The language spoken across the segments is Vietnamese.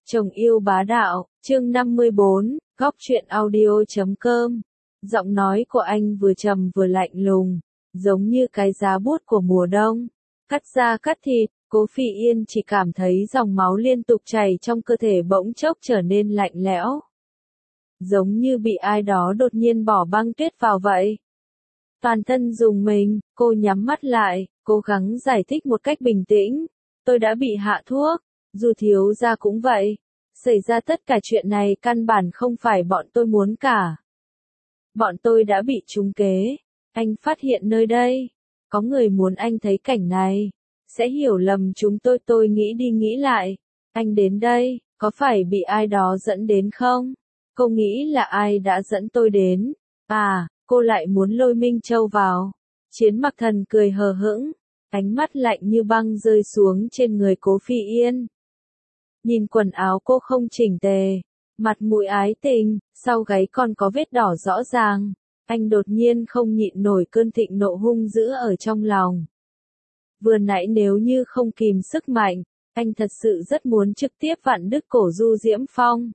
Chồng yêu bá đạo, chương 54, góc truyện audio.com. Giọng nói của anh vừa trầm vừa lạnh lùng, giống như cái giá buốt của mùa đông. Cắt da cắt thịt, Cố Phỉ Yên chỉ cảm thấy dòng máu liên tục chảy trong cơ thể bỗng chốc trở nên lạnh lẽo. Giống như bị ai đó đột nhiên bỏ băng tuyết vào vậy. Toàn thân rùng mình, cô nhắm mắt lại, cố gắng giải thích một cách bình tĩnh. Tôi đã bị hạ thuốc, dù thiếu gia cũng vậy. Xảy ra tất cả chuyện này căn bản không phải bọn tôi muốn cả. Bọn tôi đã bị trúng kế. Anh phát hiện nơi đây. Có người muốn anh thấy cảnh này. Sẽ hiểu lầm chúng tôi nghĩ đi nghĩ lại. Anh đến đây, có phải bị ai đó dẫn đến không? Cô nghĩ là ai đã dẫn tôi đến? À, cô lại muốn lôi Minh Châu vào. Chiến Mặc Thần cười hờ hững. Ánh mắt lạnh như băng rơi xuống trên người Cố Phỉ Yên. Nhìn quần áo cô không chỉnh tề, mặt mũi ái tình, sau gáy còn có vết đỏ rõ ràng. Anh đột nhiên không nhịn nổi cơn thịnh nộ hung dữ ở trong lòng. Vừa nãy nếu như không kìm sức mạnh, anh thật sự rất muốn trực tiếp vặn đứt cổ Du Diễm Phong.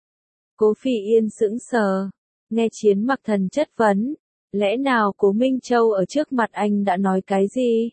Cố Phỉ Yên sững sờ, nghe Chiến Mặc Thần chất vấn, lẽ nào Cố Minh Châu ở trước mặt anh đã nói cái gì?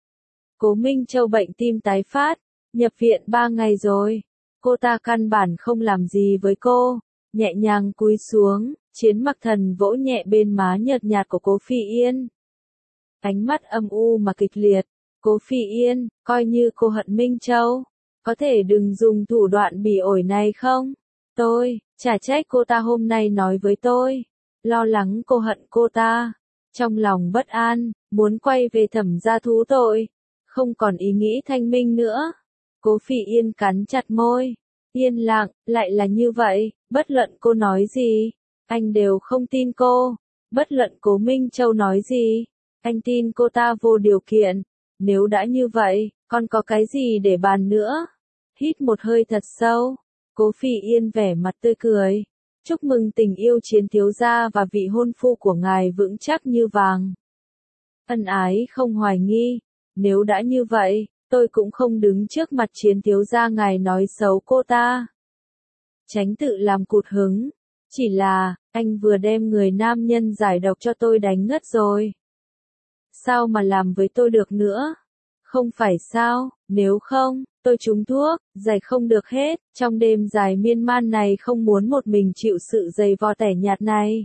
Cố Minh Châu bệnh tim tái phát, nhập viện 3 ngày rồi. Cô ta căn bản không làm gì với cô, nhẹ nhàng cúi xuống, Chiến Mặc Thần vỗ nhẹ bên má nhợt nhạt của Cố Phỉ Yên. Ánh mắt âm u mà kịch liệt, Cố Phỉ Yên, coi như cô hận Minh Châu, có thể đừng dùng thủ đoạn bỉ ổi này không? Chả trách cô ta hôm nay nói với tôi, lo lắng cô hận cô ta, trong lòng bất an, muốn quay về Thẩm gia thú tội, không còn ý nghĩ thanh minh nữa. Cố Phỉ Yên cắn chặt môi, yên lặng, lại là như vậy, bất luận cô nói gì, anh đều không tin cô, bất luận Cố Minh Châu nói gì, anh tin cô ta vô điều kiện, nếu đã như vậy, còn có cái gì để bàn nữa? Hít một hơi thật sâu, Cố Phỉ Yên vẻ mặt tươi cười, chúc mừng tình yêu Chiến thiếu gia và vị hôn phu của ngài vững chắc như vàng. Ân ái không hoài nghi, nếu đã như vậy, tôi cũng không đứng trước mặt Chiến thiếu gia ngài nói xấu cô ta. Tránh tự làm cụt hứng, chỉ là, anh vừa đem người nam nhân giải độc cho tôi đánh ngất rồi. Sao mà làm với tôi được nữa? Không phải sao, nếu không, tôi trúng thuốc, giải không được hết, trong đêm dài miên man này không muốn một mình chịu sự dày vò tẻ nhạt này.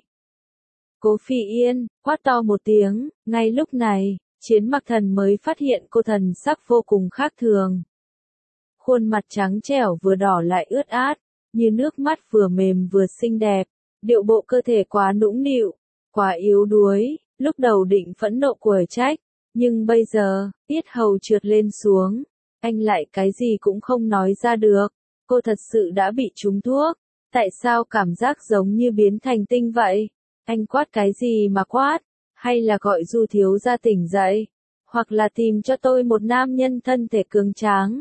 Cố Phỉ Yên, quát to một tiếng, ngay lúc này, Chiến Mặc Thần mới phát hiện cô thần sắc vô cùng khác thường. Khuôn mặt trắng trẻo vừa đỏ lại ướt át, như nước mắt vừa mềm vừa xinh đẹp, điệu bộ cơ thể quá nũng nịu, quá yếu đuối, lúc đầu định phẫn nộ quở trách, nhưng bây giờ, yết hầu trượt lên xuống, anh lại cái gì cũng không nói ra được, cô thật sự đã bị trúng thuốc, tại sao cảm giác giống như biến thành tinh vậy? Anh quát cái gì mà quát? Hay là gọi Du thiếu gia tỉnh dậy, hoặc là tìm cho tôi một nam nhân thân thể cường tráng.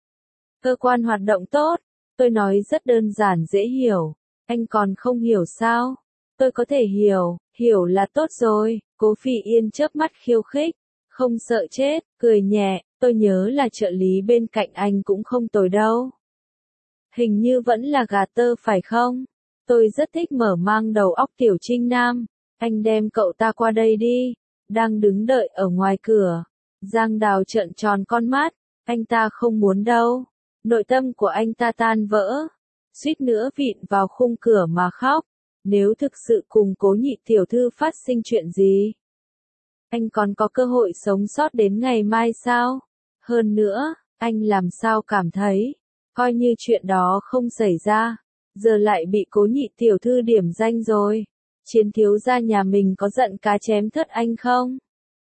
Cơ quan hoạt động tốt, tôi nói rất đơn giản dễ hiểu, anh còn không hiểu sao? Tôi có thể hiểu là tốt rồi. Cố Phỉ Yên chớp mắt khiêu khích, không sợ chết, cười nhẹ, tôi nhớ là trợ lý bên cạnh anh cũng không tồi đâu. Hình như vẫn là gà tơ phải không? Tôi rất thích mở mang đầu óc Tiểu Trinh Nam. Anh đem cậu ta qua đây đi. Đang đứng đợi ở ngoài cửa. Giang Đào trợn tròn con mắt. Anh ta không muốn đâu. Nội tâm của anh ta tan vỡ. Suýt nữa vịn vào khung cửa mà khóc. Nếu thực sự cùng Cố nhị tiểu thư phát sinh chuyện gì? Anh còn có cơ hội sống sót đến ngày mai sao? Hơn nữa, anh làm sao cảm thấy, coi như chuyện đó không xảy ra, giờ lại bị Cố nhị tiểu thư điểm danh rồi. Chiến thiếu gia nhà mình có giận cá chém thớt anh không?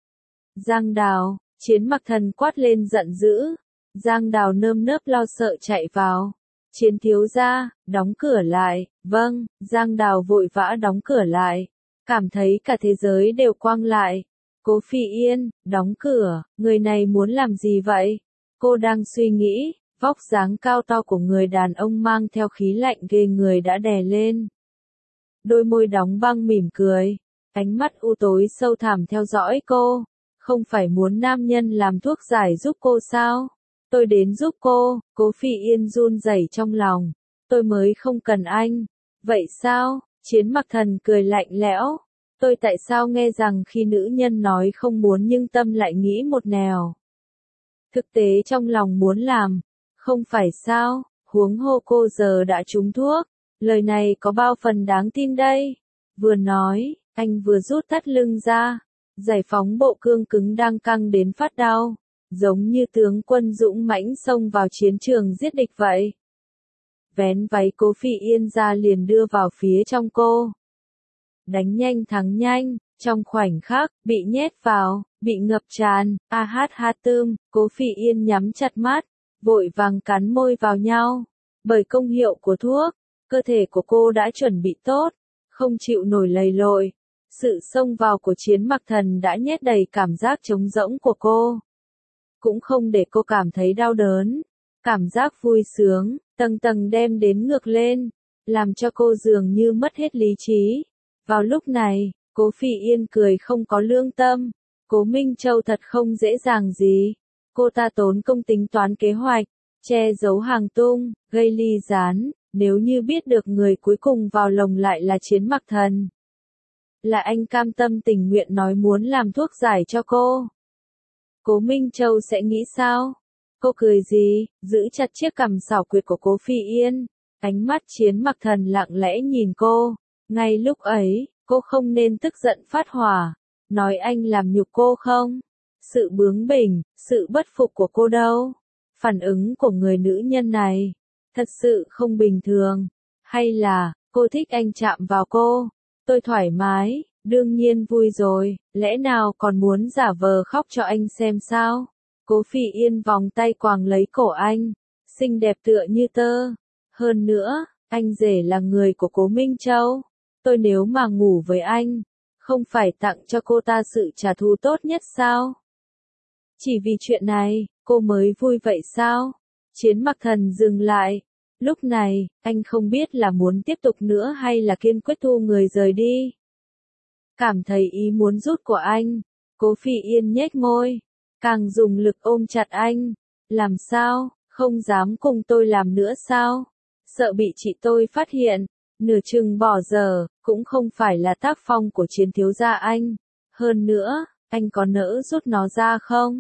Giang Đào, Chiến Mặc Thần quát lên giận dữ. Giang Đào nơm nớp lo sợ chạy vào. Chiến thiếu gia, đóng cửa lại. Vâng, Giang Đào vội vã đóng cửa lại. Cảm thấy cả thế giới đều quang lại. Cố Phỉ Yên, đóng cửa, người này muốn làm gì vậy? Cô đang suy nghĩ, vóc dáng cao to của người đàn ông mang theo khí lạnh ghê người đã đè lên. Đôi môi đóng băng mỉm cười, ánh mắt u tối sâu thẳm theo dõi cô. Không phải muốn nam nhân làm thuốc giải giúp cô sao? Tôi đến giúp cô. Cố Phỉ Yên run rẩy trong lòng, tôi mới không cần anh. Vậy sao? Chiến Mặc Thần cười lạnh lẽo. Tôi tại sao nghe rằng khi nữ nhân nói không muốn nhưng tâm lại nghĩ một nẻo. Thực tế trong lòng muốn làm. Không phải sao? Huống hồ cô giờ đã trúng thuốc. Lời này có bao phần đáng tin đây? Vừa nói, anh vừa rút thắt lưng ra, giải phóng bộ cương cứng đang căng đến phát đau, giống như tướng quân dũng mãnh xông vào chiến trường giết địch vậy. Vén váy Cố Phỉ Yên ra liền đưa vào phía trong cô. Đánh nhanh thắng nhanh, trong khoảnh khắc, bị nhét vào, bị ngập tràn, Cố Phỉ Yên nhắm chặt mắt, vội vàng cắn môi vào nhau. Bởi công hiệu của thuốc, cơ thể của cô đã chuẩn bị tốt, không chịu nổi lầy lội. Sự xông vào của Chiến Mặc Thần đã nhét đầy cảm giác trống rỗng của cô. Cũng không để cô cảm thấy đau đớn. Cảm giác vui sướng, tầng tầng đem đến ngược lên, làm cho cô dường như mất hết lý trí. Vào lúc này, Cố Phỉ Yên cười không có lương tâm. Cố Minh Châu thật không dễ dàng gì. Cô ta tốn công tính toán kế hoạch, che giấu hàng tung, gây ly gián. Nếu như biết được người cuối cùng vào lồng lại là Chiến Mặc Thần, là anh cam tâm tình nguyện nói muốn làm thuốc giải cho cô, Cố Minh Châu sẽ nghĩ sao? Cô cười gì, giữ chặt chiếc cằm xảo quyệt của Cố Phỉ Yên. Ánh mắt Chiến Mặc Thần lặng lẽ nhìn cô. Ngay lúc ấy, cô không nên tức giận phát hỏa. Nói anh làm nhục cô không? Sự bướng bỉnh, sự bất phục của cô đâu? Phản ứng của người nữ nhân này thật sự không bình thường. Hay là, cô thích anh chạm vào cô? Tôi thoải mái, đương nhiên vui rồi, lẽ nào còn muốn giả vờ khóc cho anh xem sao? Cố Phỉ Yên vòng tay quàng lấy cổ anh, xinh đẹp tựa như tơ. Hơn nữa, anh rể là người của Cố Minh Châu. Tôi nếu mà ngủ với anh, không phải tặng cho cô ta sự trả thù tốt nhất sao? Chỉ vì chuyện này, cô mới vui vậy sao? Chiến Mặc Thần dừng lại. Lúc này, anh không biết là muốn tiếp tục nữa hay là kiên quyết thu người rời đi. Cảm thấy ý muốn rút của anh, Cố Phỉ Yên nhếch môi, càng dùng lực ôm chặt anh. Làm sao, không dám cùng tôi làm nữa sao? Sợ bị chị tôi phát hiện, nửa chừng bỏ dở, cũng không phải là tác phong của Chiến thiếu gia anh. Hơn nữa, anh có nỡ rút nó ra không?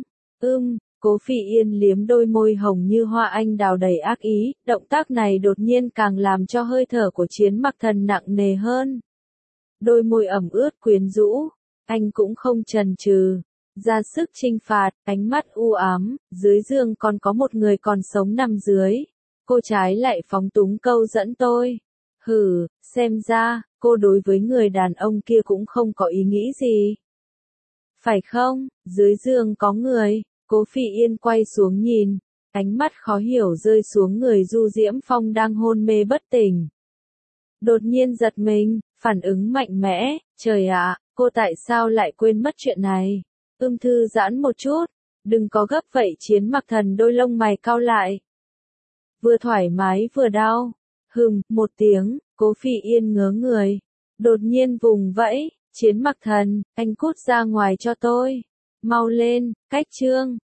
Cố Phỉ Yên liếm đôi môi hồng như hoa anh đào đầy ác ý, động tác này đột nhiên càng làm cho hơi thở của Chiến Mặc Thần nặng nề hơn. Đôi môi ẩm ướt quyến rũ, anh cũng không chần chừ, ra sức chinh phạt, ánh mắt u ám, dưới giường còn có một người còn sống nằm dưới. Cô trái lại phóng túng câu dẫn tôi. Hừ, xem ra, cô đối với người đàn ông kia cũng không có ý nghĩ gì. Phải không, dưới giường có người. Cố Phỉ Yên quay xuống nhìn, ánh mắt khó hiểu rơi xuống người Du Diễm Phong đang hôn mê bất tỉnh. Đột nhiên giật mình, phản ứng mạnh mẽ, trời ạ, cô tại sao lại quên mất chuyện này? Thư giãn một chút, đừng có gấp vậy. Chiến Mặc Thần đôi lông mày cau lại. Vừa thoải mái vừa đau. Một tiếng, Cố Phỉ Yên ngớ người. Đột nhiên vùng vẫy, Chiến Mặc Thần, anh cút ra ngoài cho tôi. Mau lên, cách chương.